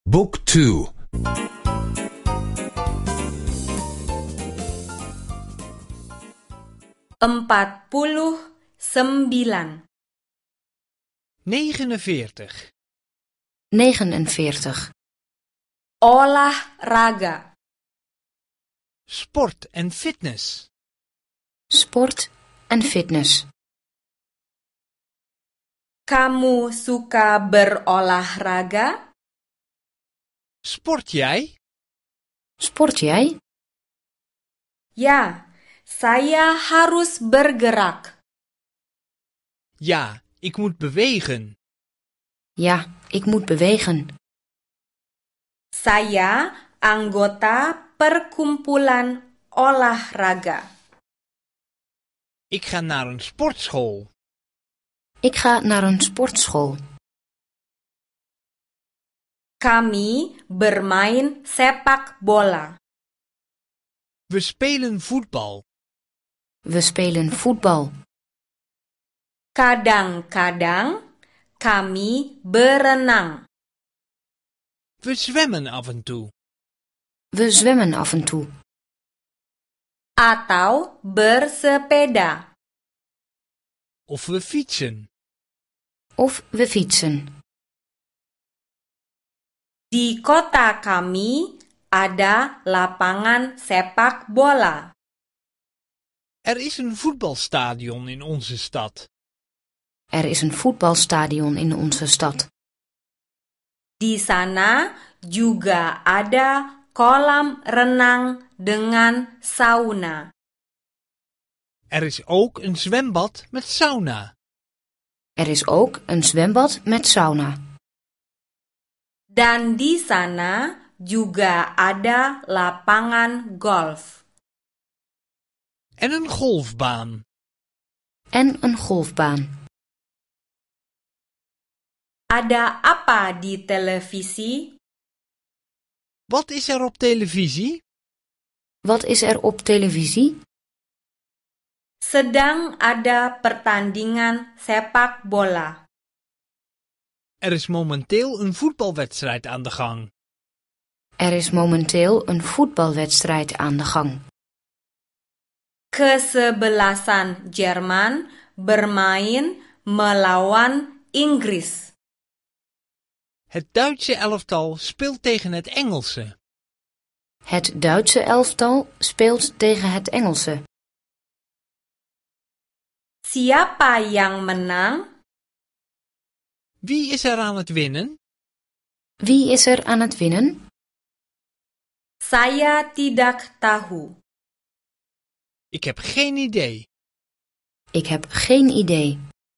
Book 2. 49. 49. 49. Olahraga. Sport en fitness. Sport en fitness. Kamu suka berolahraga? Sport jij? Sport jij? Ya, saya harus bergerak. Ja, ik moet bewegen. Ja, ik moet bewegen. Saya anggota perkumpulan olahraga. Ik ga naar een sportschool. Ik ga naar een sportschool. Kami bermain sepak bola. We spelen voetbal. We spelen voetbal. Kadang-kadang kami berenang. We zwemmen af en toe. We zwemmen af en toe. Atau bersepeda. Of we fietsen. Of we fietsen. Di kota kami ada lapangan sepak bola. Er is een voetbalstadion in onze stad. Er is een voetbalstadion in onze stad. Di sana juga ada kolam renang dengan sauna. Er is ook een zwembad met sauna. Er is ook een zwembad met sauna. Dan di sana juga ada lapangan golf. En een golfbaan. En een golfbaan. Ada apa di televisi? Wat is er op televisie? Wat is er op televisie? Sedang ada pertandingan sepak bola. Er is momenteel een voetbalwedstrijd aan de gang. Er is momenteel een voetbalwedstrijd aan de gang. Kesebelasan Jerman bermain melawan Inggris. Het Duitse elftal speelt tegen het Engelse. Het Duitse elftal speelt tegen het Engelse. Siapa yang menang? Wie is er aan het winnen? Wie is er aan het winnen? Saya tidak tahu. Ik heb geen idee. Ik heb geen idee.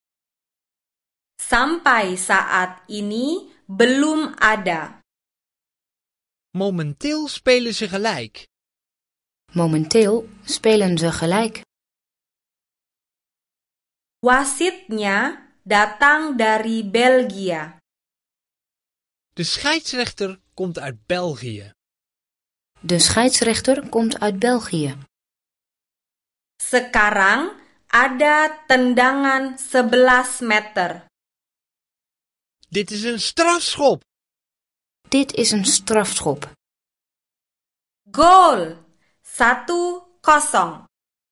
Sampai saat ini belum ada. Momenteel spelen ze gelijk. Momenteel spelen ze gelijk. Wasitnya datang dari Belgia. De scheidsrechter komt uit België. De scheidsrechter komt uit België. Sekarang ada tendangan 11 meter. Dit is een strafschop. Dit is een strafschop. Gol 1-0.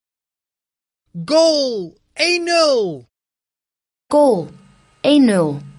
Goal! 1-0! Goal 1-0.